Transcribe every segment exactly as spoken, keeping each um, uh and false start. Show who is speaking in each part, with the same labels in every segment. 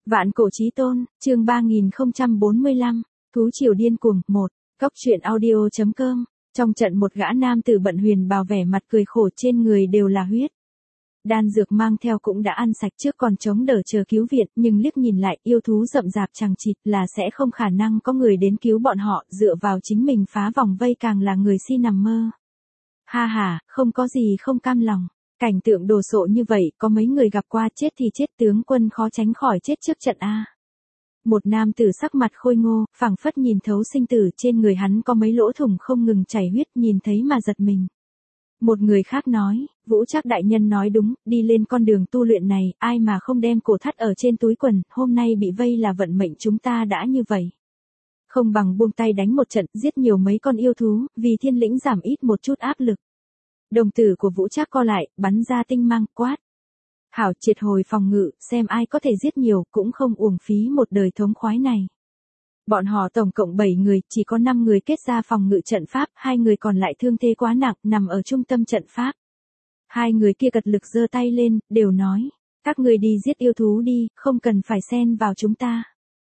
Speaker 1: Vạn cổ chí tôn, chương ba nghìn không trăm bốn mươi lăm, thú triều điên cuồng, một, Cốc truyện audio chấm com. Trong trận một gã nam tử bận huyền bào vẻ mặt cười khổ, trên người đều là huyết. Đan dược mang theo cũng đã ăn sạch trước, còn chống đỡ chờ cứu viện, nhưng liếc nhìn lại, yêu thú rậm rạp chằng chịt là sẽ không khả năng có người đến cứu bọn họ, dựa vào chính mình phá vòng vây càng là người si nằm mơ. Ha ha, không có gì không cam lòng. Cảnh tượng đồ sộ như vậy, có mấy người gặp qua, chết thì chết, tướng quân khó tránh khỏi chết trước trận a. Một nam tử sắc mặt khôi ngô, phảng phất nhìn thấu sinh tử, trên người hắn có mấy lỗ thủng không ngừng chảy huyết, nhìn thấy mà giật mình. Một người khác nói, Vũ Trác đại nhân nói đúng, đi lên con đường tu luyện này, ai mà không đem cổ thắt ở trên túi quần, hôm nay bị vây là vận mệnh chúng ta đã như vậy. Không bằng buông tay đánh một trận, giết nhiều mấy con yêu thú, vì thiên lĩnh giảm ít một chút áp lực. Đồng tử của Vũ Trác co lại, bắn ra tinh mang, quát. Hảo, triệt hồi phòng ngự, xem ai có thể giết nhiều, cũng không uổng phí một đời thống khoái này. Bọn họ tổng cộng bảy người, chỉ có năm người kết ra phòng ngự trận pháp, hai người còn lại thương thế quá nặng, nằm ở trung tâm trận pháp. Hai người kia cật lực giơ tay lên, đều nói, các người đi giết yêu thú đi, không cần phải xen vào chúng ta.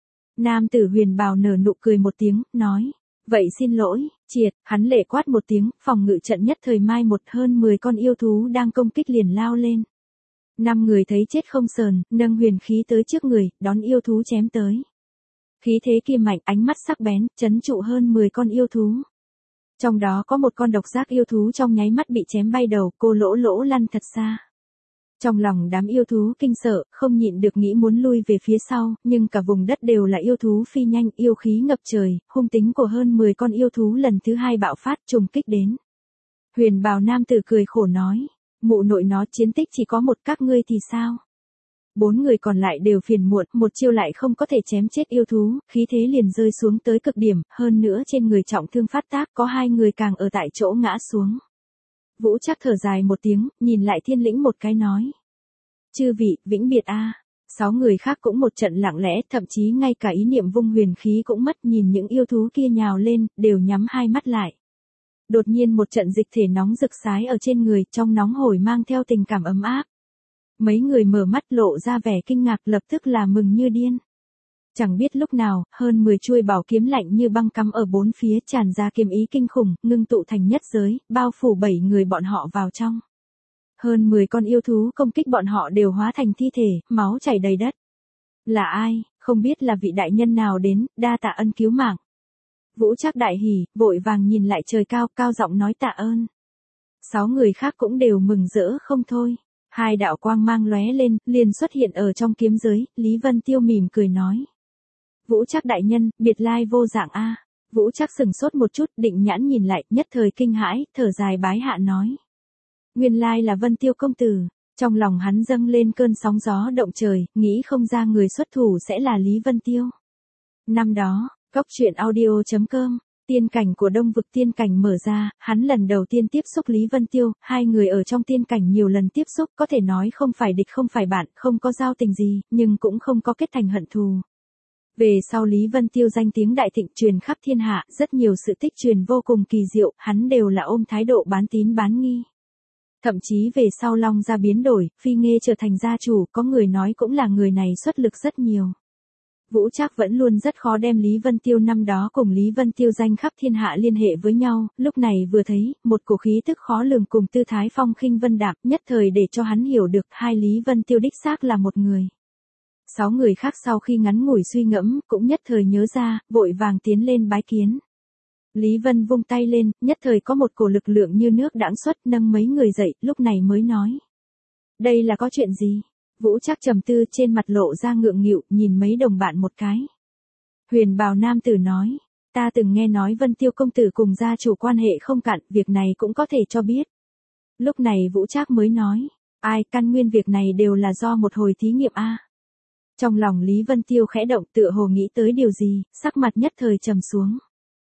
Speaker 1: Nam tử huyền bào nở nụ cười một tiếng, nói, vậy xin lỗi, triệt, hắn lệ quát một tiếng, phòng ngự trận nhất thời mai một, hơn mười con yêu thú đang công kích liền lao lên. Năm người thấy chết không sờn, nâng huyền khí tới trước người, đón yêu thú chém tới. Khí thế kia mạnh, ánh mắt sắc bén, trấn trụ hơn mười con yêu thú. Trong đó có một con độc giác yêu thú trong nháy mắt bị chém bay đầu, cô lỗ lỗ lăn thật xa. Trong lòng đám yêu thú kinh sợ, không nhịn được nghĩ muốn lui về phía sau, nhưng cả vùng đất đều là yêu thú phi nhanh, yêu khí ngập trời, hung tính của hơn mười con yêu thú lần thứ hai bạo phát, trùng kích đến. Huyền bào nam tử cười khổ nói, mụ nội nó chiến tích chỉ có một, các ngươi thì sao? Bốn người còn lại đều phiền muộn, một chiêu lại không có thể chém chết yêu thú, khí thế liền rơi xuống tới cực điểm, hơn nữa trên người trọng thương phát tác, có hai người càng ở tại chỗ ngã xuống. Vũ Trác thở dài một tiếng, nhìn lại thiên lĩnh một cái nói. Chư vị, vĩnh biệt a. Sáu người khác cũng một trận lặng lẽ, thậm chí ngay cả ý niệm vung huyền khí cũng mất, nhìn những yêu thú kia nhào lên, đều nhắm hai mắt lại. Đột nhiên một trận dịch thể nóng rực sái ở trên người, trong nóng hổi mang theo tình cảm ấm áp. Mấy người mở mắt lộ ra vẻ kinh ngạc, lập tức là mừng như điên. Chẳng biết lúc nào, hơn mười chuôi bảo kiếm lạnh như băng cắm ở bốn phía, tràn ra kiếm ý kinh khủng, ngưng tụ thành nhất giới, bao phủ bảy người bọn họ vào trong. Hơn mười con yêu thú công kích bọn họ đều hóa thành thi thể, máu chảy đầy đất. Là ai, không biết là vị đại nhân nào đến, đa tạ ân cứu mạng. Vũ Trác đại hỉ, vội vàng nhìn lại trời cao, cao giọng nói tạ ơn. Sáu người khác cũng đều mừng rỡ không thôi. Hai đạo quang mang lóe lên, liền xuất hiện ở trong kiếm giới, Lý Vân Tiêu mỉm cười nói. Vũ Trác đại nhân, biệt lai vô dạng a. Vũ Trác sừng sốt một chút, định nhãn nhìn lại, nhất thời kinh hãi, thở dài bái hạ nói. Nguyên lai là Vân Tiêu công tử. Trong lòng hắn dâng lên cơn sóng gió động trời, nghĩ không ra người xuất thủ sẽ là Lý Vân Tiêu. Năm đó, Cốc truyện audio chấm com, tiên cảnh của Đông vực tiên cảnh mở ra, hắn lần đầu tiên tiếp xúc Lý Vân Tiêu, hai người ở trong tiên cảnh nhiều lần tiếp xúc, có thể nói không phải địch không phải bạn, không có giao tình gì, nhưng cũng không có kết thành hận thù. Về sau Lý Vân Tiêu danh tiếng đại thịnh truyền khắp thiên hạ, rất nhiều sự tích truyền vô cùng kỳ diệu, hắn đều là ôm thái độ bán tín bán nghi. Thậm chí về sau Long gia biến đổi, Phi Nghê trở thành gia chủ, có người nói cũng là người này xuất lực rất nhiều. Vũ Trác vẫn luôn rất khó đem Lý Vân Tiêu năm đó cùng Lý Vân Tiêu danh khắp thiên hạ liên hệ với nhau, lúc này vừa thấy, một cổ khí tức khó lường cùng tư thái phong khinh vân đạm, nhất thời để cho hắn hiểu được hai Lý Vân Tiêu đích xác là một người. Sáu người khác sau khi ngắn ngủi suy ngẫm, cũng nhất thời nhớ ra, vội vàng tiến lên bái kiến. Lý Vân vung tay lên, nhất thời có một cổ lực lượng như nước đãng xuất, nâng mấy người dậy, lúc này mới nói. Đây là có chuyện gì? Vũ Trác trầm tư, trên mặt lộ ra ngượng nghịu, nhìn mấy đồng bạn một cái. Huyền bào nam tử nói, ta từng nghe nói Vân Tiêu công tử cùng gia chủ quan hệ không cạn, việc này cũng có thể cho biết. Lúc này Vũ Trác mới nói, ai, căn nguyên việc này đều là do một hồi thí nghiệm a. Trong lòng Lý Vân Tiêu khẽ động, tựa hồ nghĩ tới điều gì, sắc mặt nhất thời trầm xuống.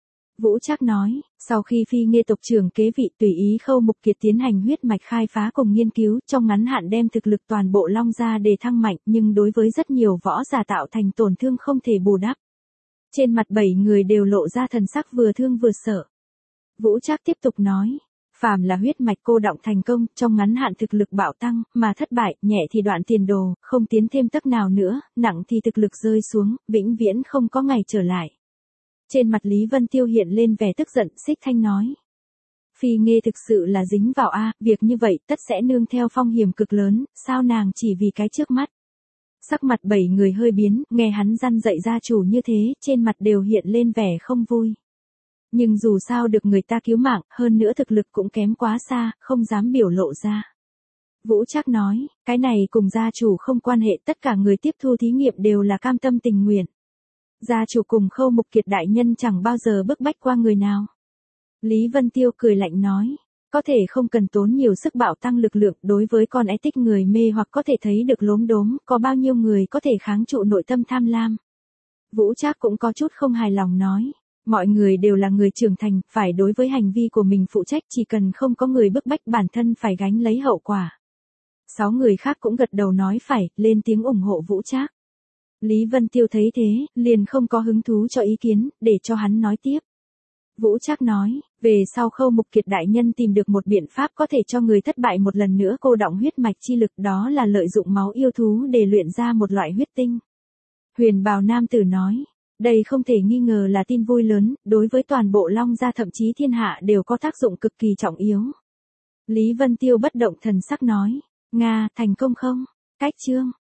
Speaker 1: Vũ Trác nói, sau khi Phi Nghê tộc trưởng kế vị, tùy ý Khâu Mục Kiệt tiến hành huyết mạch khai phá cùng nghiên cứu, trong ngắn hạn đem thực lực toàn bộ Long gia để thăng mạnh, nhưng đối với rất nhiều võ giả tạo thành tổn thương không thể bù đắp. Trên mặt bảy người đều lộ ra thần sắc vừa thương vừa sợ. Vũ Trác tiếp tục nói, Phàm là huyết mạch cô đọng thành công, trong ngắn hạn thực lực bạo tăng, mà thất bại, nhẹ thì đoạn tiền đồ, không tiến thêm tấc nào nữa, nặng thì thực lực rơi xuống, vĩnh viễn không có ngày trở lại. Trên mặt Lý Vân Tiêu hiện lên vẻ tức giận, xích thanh nói. Phi Nghê thực sự là dính vào a, việc như vậy tất sẽ nương theo phong hiểm cực lớn, sao nàng chỉ vì cái trước mắt. Sắc mặt bảy người hơi biến, nghe hắn răn dạy gia chủ như thế, trên mặt đều hiện lên vẻ không vui. Nhưng dù sao được người ta cứu mạng, hơn nữa thực lực cũng kém quá xa, không dám biểu lộ ra. Vũ Trác nói, cái này cùng gia chủ không quan hệ, tất cả người tiếp thu thí nghiệm đều là cam tâm tình nguyện. Gia chủ cùng Khâu Mục Kiệt đại nhân chẳng bao giờ bức bách qua người nào. Lý Vân Tiêu cười lạnh nói, có thể không cần tốn nhiều sức bạo tăng lực lượng, đối với con é tích người mê hoặc có thể thấy được lốm đốm, có bao nhiêu người có thể kháng trụ nội tâm tham lam. Vũ Trác cũng có chút không hài lòng nói, mọi người đều là người trưởng thành, phải đối với hành vi của mình phụ trách, chỉ cần không có người bức bách bản thân phải gánh lấy hậu quả. Sáu người khác cũng gật đầu nói phải, lên tiếng ủng hộ Vũ Trác. Lý Vân Tiêu thấy thế, liền không có hứng thú cho ý kiến, để cho hắn nói tiếp. Vũ Trác nói, về sau Khâu Mục Kiệt đại nhân tìm được một biện pháp có thể cho người thất bại một lần nữa cô đọng huyết mạch chi lực, đó là lợi dụng máu yêu thú để luyện ra một loại huyết tinh. Huyền bào nam tử nói, đây không thể nghi ngờ là tin vui lớn, đối với toàn bộ Long gia thậm chí thiên hạ đều có tác dụng cực kỳ trọng yếu. Lý Vân Tiêu bất động thần sắc nói, Nga, thành công không? Cách chương.